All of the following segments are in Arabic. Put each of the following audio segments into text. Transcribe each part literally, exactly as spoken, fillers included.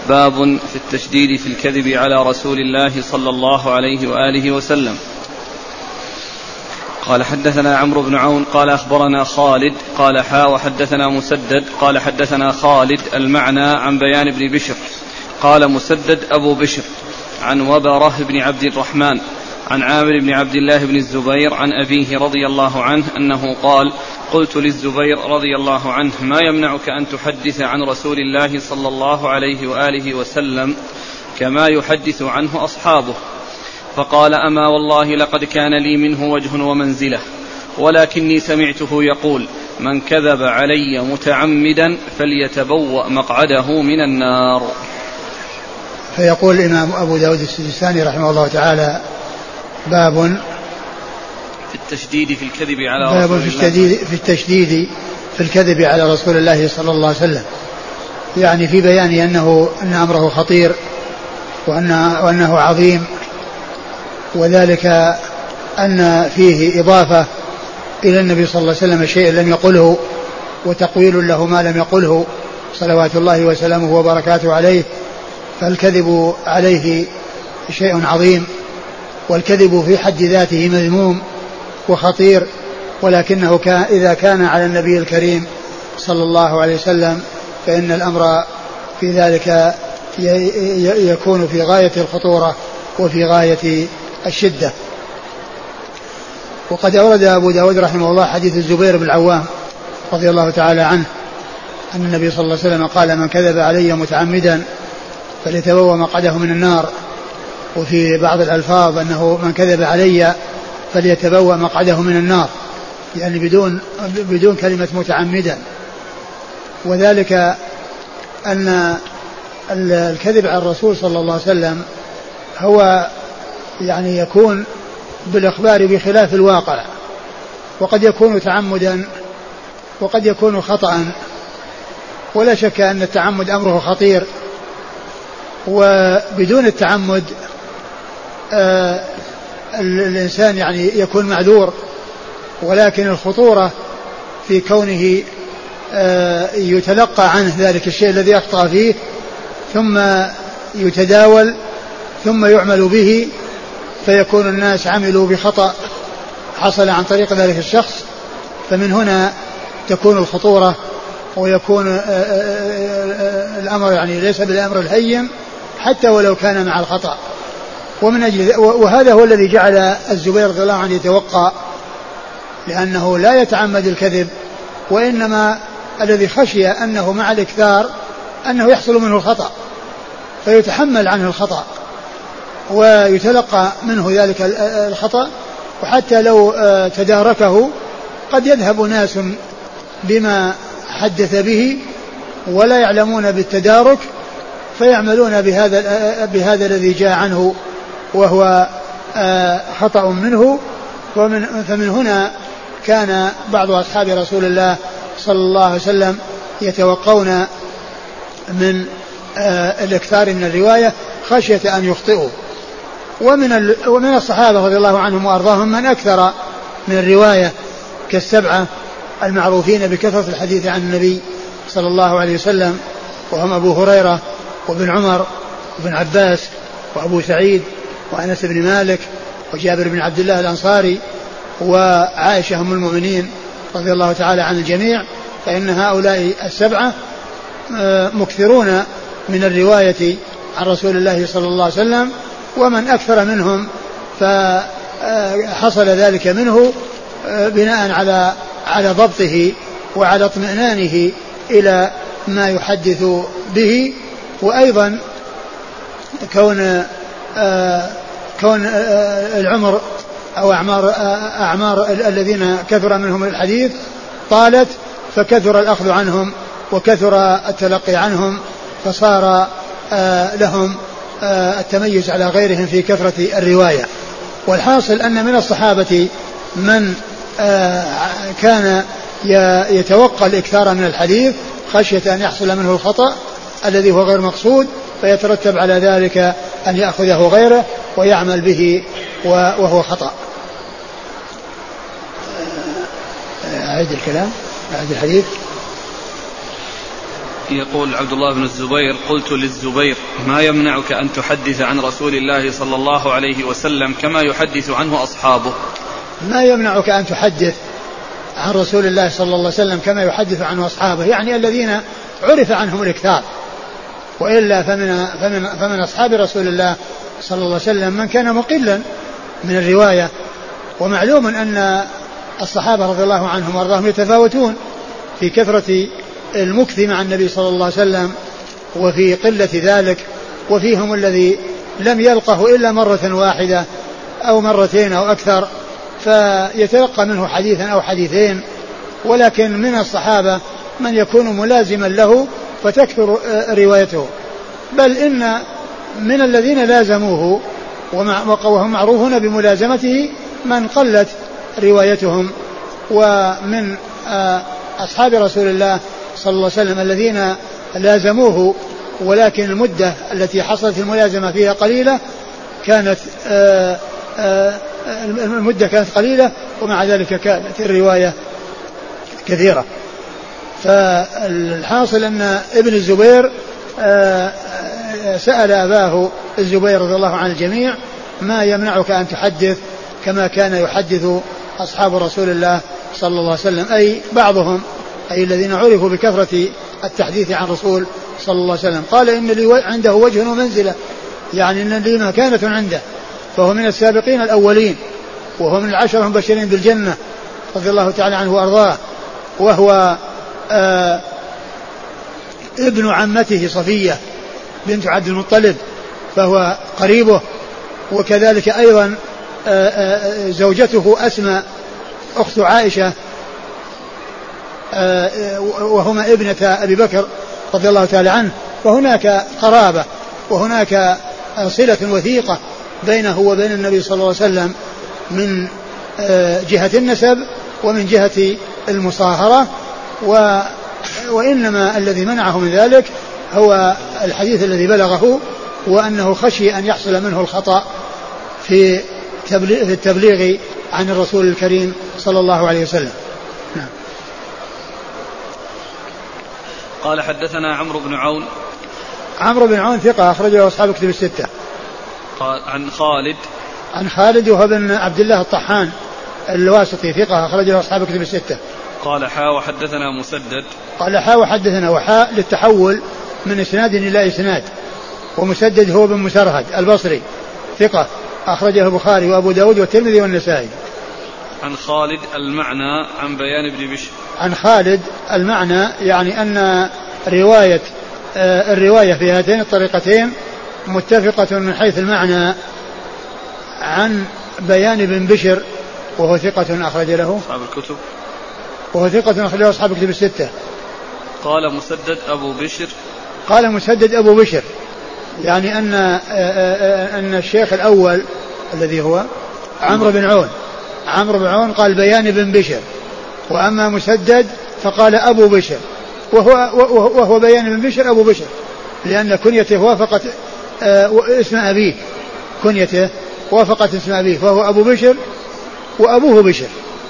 باب في التشديد في الكذب على رسول الله صلى الله عليه وآله وسلم. قال حدثنا عمرو بن عون قال أخبرنا خالد قال حا وحدثنا مسدد قال حدثنا خالد المعنى عن بيان بن بشر قال مسدد أبو بشر عن وبره بن عبد الرحمن عن عامر بن عبد الله بن الزبير عن أبيه رضي الله عنه أنه قال قلت للزبير رضي الله عنه ما يمنعك أن تحدث عن رسول الله صلى الله عليه وآله وسلم كما يحدث عنه أصحابه؟ فقال أما والله لقد كان لي منه وجه ومنزلة، ولكني سمعته يقول من كذب علي متعمدا فليتبوأ مقعده من النار. فيقول الإمام أبو داود السجستاني رحمه الله تعالى باب في التشديد في الكذب على رسول باب في التشديد في التشديد في الكذب على رسول الله صلى الله عليه وسلم، يعني في بيان أنه أن أمره خطير وأنه, وأنه عظيم، وذلك أن فيه إضافة إلى النبي صلى الله عليه وسلم شيء لم يقله وتقويل له ما لم يقله صلوات الله وسلامه وبركاته عليه، فالكذب عليه شيء عظيم، والكذب في حد ذاته مذموم وخطير، ولكنه كان إذا كان على النبي الكريم صلى الله عليه وسلم فإن الأمر في ذلك يكون في غاية الخطورة وفي غاية الشدة. وقد أورد أبو داود رحمه الله حديث الزبير بن العوام رضي الله تعالى عنه أن النبي صلى الله عليه وسلم قال من كذب علي متعمدا فليتبوأ مقعده من النار، وفي بعض الألفاظ أنه من كذب علي فليتبوأ مقعده من النار، يعني بدون بدون كلمة متعمدا. وذلك أن الكذب على الرسول صلى الله عليه وسلم هو يعني يكون بالإخبار بخلاف الواقع، وقد يكون تعمدا وقد يكون خطأ، ولا شك أن التعمد أمره خطير، وبدون التعمد آه الإنسان يعني يكون معذور، ولكن الخطورة في كونه آه يتلقى عنه ذلك الشيء الذي أخطأ فيه ثم يتداول ثم يعمل به، فيكون الناس عملوا بخطأ حصل عن طريق ذلك الشخص، فمن هنا تكون الخطورة ويكون آآ آآ الأمر يعني ليس بالأمر الهين حتى ولو كان مع الخطأ. ومن أجل وهذا هو الذي جعل الزبير رضي الله عنه يتوقع، لأنه لا يتعمد الكذب، وإنما الذي خشي أنه مع الإكثار أنه يحصل منه الخطأ فيتحمل عنه الخطأ ويتلقى منه ذلك الخطأ، وحتى لو تداركه قد يذهب ناس بما حدث به ولا يعلمون بالتدارك فيعملون بهذا بهذا الذي جاء عنه وهو خطأ منه. ومن فمن هنا كان بعض أصحاب رسول الله صلى الله عليه وسلم يتوقون من الاكثار من الرواية خشية أن يخطئوا. ومن ومن الصحابة رضي الله عنهم وأرضاهم من أكثر من الرواية كالسبعة المعروفين بكثرة الحديث عن النبي صلى الله عليه وسلم، وهم أبو هريرة وابن عمر وابن عباس وأبو سعيد وأنس بن مالك وجابر بن عبد الله الأنصاري وعائشة أم المؤمنين رضي الله تعالى عن الجميع، فإن هؤلاء السبعة مكثرون من الرواية عن رسول الله صلى الله عليه وسلم، ومن أكثر منهم فحصل ذلك منه بناء على على ضبطه وعلى اطمئنانه إلى ما يحدث به. وأيضا كون كون العمر أو أعمار أعمار الذين كثر منهم الحديث طالت، فكثر الأخذ عنهم وكثر التلقي عنهم، فصار لهم التميز على غيرهم في كثرة الرواية. والحاصل أن من الصحابة من كان يتوقع الإكثار من الحديث خشية أن يحصل منه الخطأ الذي هو غير مقصود، فيترتب على ذلك أن يأخذه غيره ويعمل به وهو خطأ. أعيد الكلام أعيد الحديث. يقول عبد الله بن الزبير: قلت للزبير: ما يمنعك أن تحدث عن رسول الله صلى الله عليه وسلم كما يحدث عنه أصحابه؟ ما يمنعك أن تحدث عن رسول الله صلى الله عليه وسلم كما يحدث عنه أصحابه، يعني الذين عرف عنهم الإكثار، وإلا فمن, فمن, فمن أصحاب رسول الله صلى الله عليه وسلم من كان مقلا من الرواية. ومعلوم أن الصحابة رضي الله عنهم وارضاهم يتفاوتون في كثرة المكث مع النبي صلى الله عليه وسلم وفي قلة ذلك، وفيهم الذي لم يلقه إلا مرة واحدة أو مرتين أو أكثر فيتلقى منه حديثا أو حديثين. ولكن من الصحابة من يكون ملازما له فتكثر روايته، بل إن من الذين لازموه وهم معروفون بملازمته من قلت روايتهم. ومن أصحاب رسول الله صلى الله عليه وسلم الذين لازموه ولكن المدة التي حصلت الملازمة فيها قليلة كانت آآ آآ المدة كانت قليلة ومع ذلك كانت الرواية كثيرة. فالحاصل أن ابن الزبير سأل أباه الزبير رضي الله عن الجميع: ما يمنعك أن تحدث كما كان يحدث أصحاب رسول الله صلى الله عليه وسلم، أي بعضهم، أي الذين عرفوا بكثرة التحديث عن رسول صلى الله عليه وسلم. قال: إن لي عنده وجه ومنزلة، يعني إن لي مكانة عنده، فهو من السابقين الأولين، وهو من العشرة المبشرين بالجنة رضي الله تعالى عنه وأرضاه، وهو آه ابن عمته صفية بنت عبد المطلب، فهو قريبه. وكذلك أيضا آه آه زوجته أسماء أخت عائشة، آه وهما ابنة أبي بكر رضي الله تعالى عنه، فهناك قرابة وهناك صلة وثيقة بينه وبين النبي صلى الله عليه وسلم من آه جهة النسب ومن جهة المصاهرة. و وإنما الذي منعه من ذلك هو الحديث الذي بلغه، وأنه خشي أن يحصل منه الخطأ في التبليغ عن الرسول الكريم صلى الله عليه وسلم. نعم. قال: حدثنا عمرو بن عون. عمرو بن عون ثقة أخرجه أصحاب كتب الستة. قال عن خالد. عن خالد وهو بن عبد الله الطحان الواسطي ثقة أخرجه أصحاب كتب الستة. قال: حا وحدثنا مسدد. قال: حا وحدثنا، وحاء للتحول من إسناد إلى إسناد. ومسدد هو بن مسرهد البصري ثقة أخرجه البخاري وأبو داود والترمذي والنسائي. عن خالد المعنى عن بيان ابن بشر. عن خالد المعنى يعني أن رواية آه الرواية في هاتين الطريقتين متفقة من حيث المعنى عن بيان بن بشر وهو ثقة أخرج له أصحاب الكتب وهو ثقة أخرج له أصحاب الكتب الستة. قال مسدد أبو بشر. قال مسدد أبو بشر يعني أن أن الشيخ الأول الذي هو عمرو بن عون عمرو بن عون قال بيان بن بشر، وأما مسدد فقال أبو بشر، وهو وهو بيان بن بشر أبو بشر لأن كنيته وافقت اسم أبيه، كنيته وافقت اسم أبيه، فهو أبو بشر وأبوه بشر.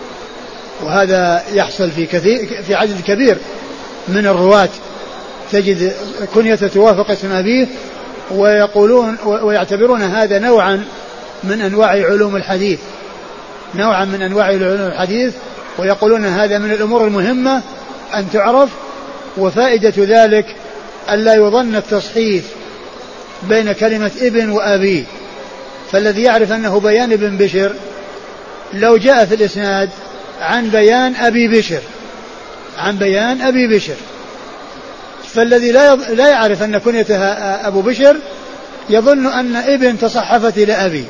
وهذا يحصل في كثير في عدد كبير من الرواة، تجد كنيته توافق اسم أبيه ويقولون ويعتبرون هذا نوعا من أنواع علوم الحديث نوعا من أنواع علوم الحديث ويقولون هذا من الأمور المهمة أن تعرف. وفائدة ذلك ألا يظن التصحيف بين كلمة ابن وأبي، فالذي يعرف أنه بيان ابن بشر لو جاء في الإسناد عن بيان أبي بشر عن بيان أبي بشر فالذي لا لا يعرف أن كنيتها أبو بشر يظن أن ابن تصحفت إلى أبي،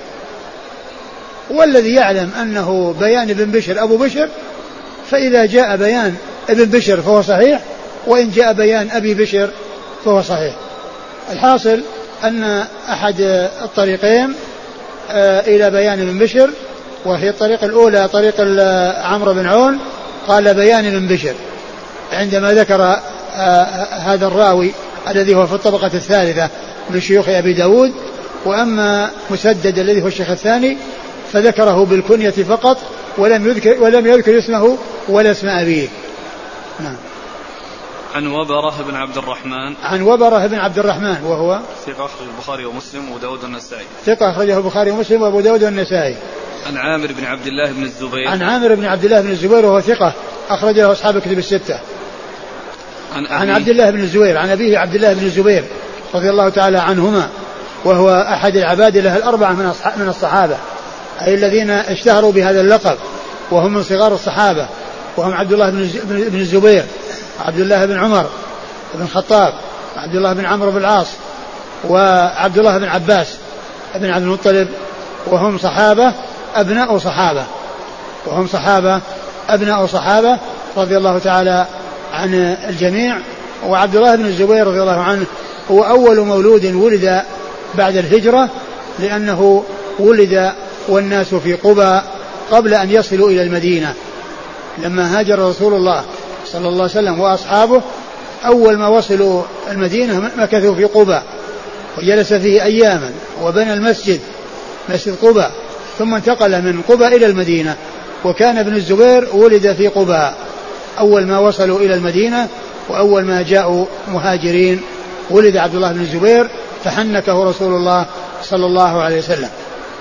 والذي يعلم أنه بيان ابن بشر أبو بشر فإذا جاء بيان ابن بشر فهو صحيح، وإن جاء بيان أبي بشر فهو صحيح. الحاصل أن أحد الطريقين إلى بيان ابن بشر، وهي الطريق الأولى طريق عمرو بن عون قال بيان ابن بشر عندما ذكر هذا الراوي الذي هو في الطبقة الثالثة من شيوخ أبي داود. وأما مسدد الذي هو الشيخ الثاني فذكره بالكنية فقط ولم يذكر, ولم يذكر اسمه ولا اسم أبيه. نعم. عن وبرة بن عبد الرحمن عن وبرة بن عبد الرحمن وهو ثقة أخرجه البخاري ومسلم وأبو داود والنسائي ثقة أخرجه البخاري ومسلم وأبو داود والنسائي عن عامر بن عبد الله بن الزبير عن عامر بن عبد الله بن الزبير وهو ثقة أخرج له أصحاب الكتب الستة عن, عن عبد الله بن الزبير عن أبيه عبد الله بن الزبير رضي الله تعالى عنهما وهو أحد العباد له الأربعة من من الصحابة أي الذين اشتهروا بهذا اللقب وهم من صغار الصحابة وهم عبد الله بن الزبير عبد الله بن عمر بن الخطاب عبد الله بن عمرو بن العاص وعبد الله بن عباس بن عبد المطلب وهم صحابة أبناء صحابة وهم صحابة أبناء صحابة رضي الله تعالى عن الجميع. وعبد الله بن الزبير رضي الله عنه هو أول مولود ولد بعد الهجرة لأنه ولد والناس في قبى قبل أن يصلوا إلى المدينة. لما هاجر رسول الله صلى الله عليه وسلم وأصحابه أول ما وصلوا المدينة مكثوا في قبى وجلس فيه أياما وبنى المسجد مسجد قبى ثم انتقل من قبى إلى المدينة. وكان ابن الزبير ولد في قبى أول ما وصلوا إلى المدينة وأول ما جاءوا مهاجرين ولد عبد الله بن الزبير فحنكه رسول الله صلى الله عليه وسلم.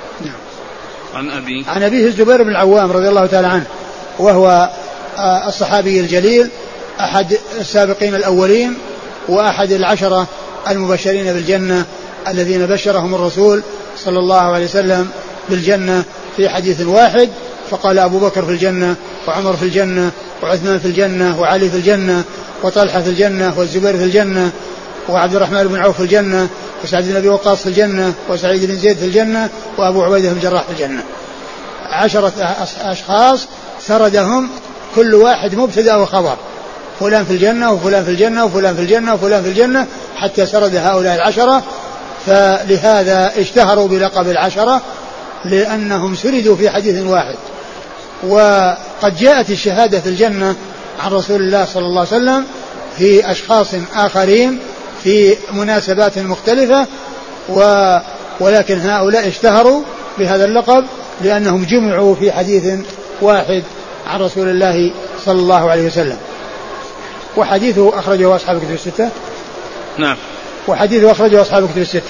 عن أبي عن أبيه الزبير بن العوام رضي الله تعالى عنه وهو الصحابي الجليل أحد السابقين الأولين وأحد العشرة المبشرين بالجنة الذين بشرهم الرسول صلى الله عليه وسلم بالجنة في حديث واحد فقال أبو بكر في الجنة وعمر في الجنة وعثمان في الجنة وعلي في الجنة وطلحة في الجنة والزبير في الجنة وعبد الرحمن بن عوف في الجنة وسعد بن أبي وقاص في الجنة وسعيد بن زيد في الجنة وأبو عبيدة بن الجراح في الجنة. عشرة أشخاص سردهم كل واحد مبتدأ وخبر فلان في الجنة وفلان في الجنة وفلان في الجنة وفلان في الجنة حتى سرد هؤلاء العشرة. فلهذا اشتهروا بلقب العشرة لأنهم سردوا في حديث واحد. وقد جاءت الشهادة في الجنة عن رسول الله صلى الله عليه وسلم في أشخاص آخرين في مناسبات مختلفة ولكن هؤلاء اشتهروا بهذا اللقب لأنهم جمعوا في حديث واحد عن رسول الله صلى الله عليه وسلم. وحديثه أخرجه أصحاب الكتب الستة. نعم. وحديثه أخرجه أصحاب الكتب الستة.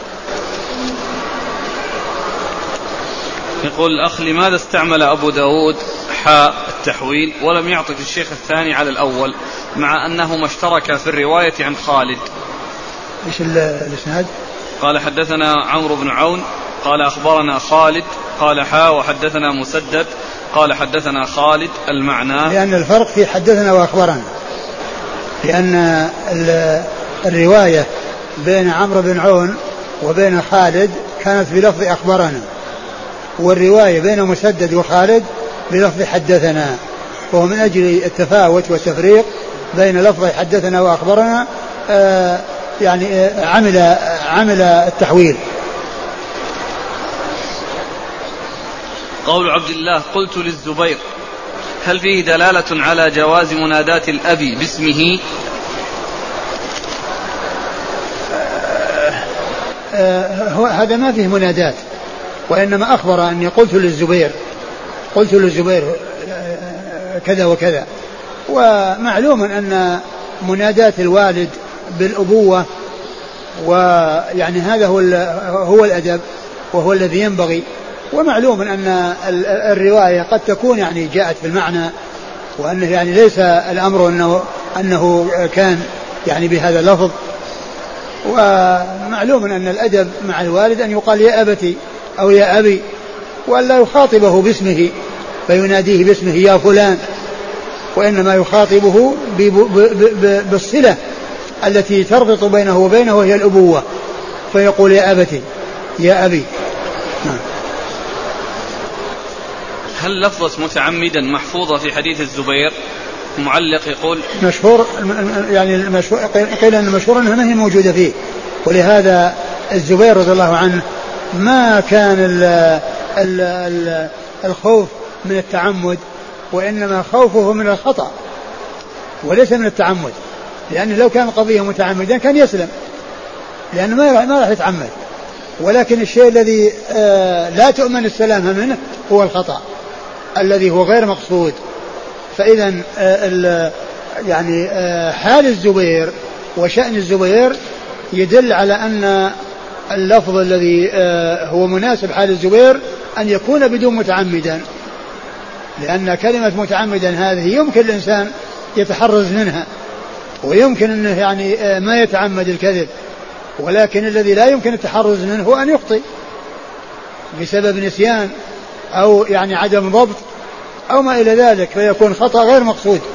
يقول الأخ لماذا استعمل أبو داود حاء التحويل ولم يعطف الشيخ الثاني على الأول مع أنهما اشتركا في الرواية عن خالد؟ إيش الإسناد؟ قال حدثنا عمرو بن عون قال أخبرنا خالد قال حاء وحدثنا مسدد قال حدثنا خالد المعنى لأن الفرق في حدثنا وأخبرنا لأن الرواية بين عمرو بن عون وبين خالد كانت بلفظ أخبرنا والرواية بين مسدد وخالد بلفظ حدثنا وهو من أجل التفاوت والتفريق بين لفظ حدثنا وأخبرنا آه يعني آه عمل عمل التحويل. قول عبد الله قلت للزبير هل فيه دلالة على جواز مناداة الأب باسمه؟ آه هذا ما فيه منادات وإنما أخبر أني قلت للزبير قلت للزبير كذا وكذا. ومعلوم أن مناداة الوالد بالأبوة ويعني هذا هو هو الأدب وهو الذي ينبغي. ومعلوم أن الرواية قد تكون يعني جاءت في المعنى وأنه يعني ليس الأمر أنه أنه كان يعني بهذا اللفظ. ومعلوم أن الأدب مع الوالد أن يقال يا أبتي أو يا أبي وأن لا يخاطبه باسمه فيناديه باسمه يا فلان وإنما يخاطبه بالصلة التي تربط بينه وبينه وهي الأبوة فيقول يا أبتي يا أبي. هل لفظة متعمدا محفوظة في حديث الزبير؟ معلق يقول مشهور يعني المشهور قيل أن المشهور أنها ما هي موجودة فيه ولهذا الزبير رضي الله عنه ما كان ال ال ال الخوف من التعمد وإنما خوفه من الخطأ وليس من التعمد لأنه لو كان قضية متعمدا كان يسلم لأنه ما ما راح يتعمد ولكن الشيء الذي لا تؤمن السلامة منه هو الخطأ الذي هو غير مقصود. فإذا يعني حال الزبير وشأن الزبير يدل على أن اللفظ الذي هو مناسب حال الزبير أن يكون بدون متعمدا، لأن كلمة متعمدا هذه يمكن الإنسان يتحرز منها ويمكن أنه يعني ما يتعمد الكذب، ولكن الذي لا يمكن التحرز منه هو أن يخطئ بسبب نسيان أو يعني عدم ضبط أو ما إلى ذلك، فيكون خطأ غير مقصود.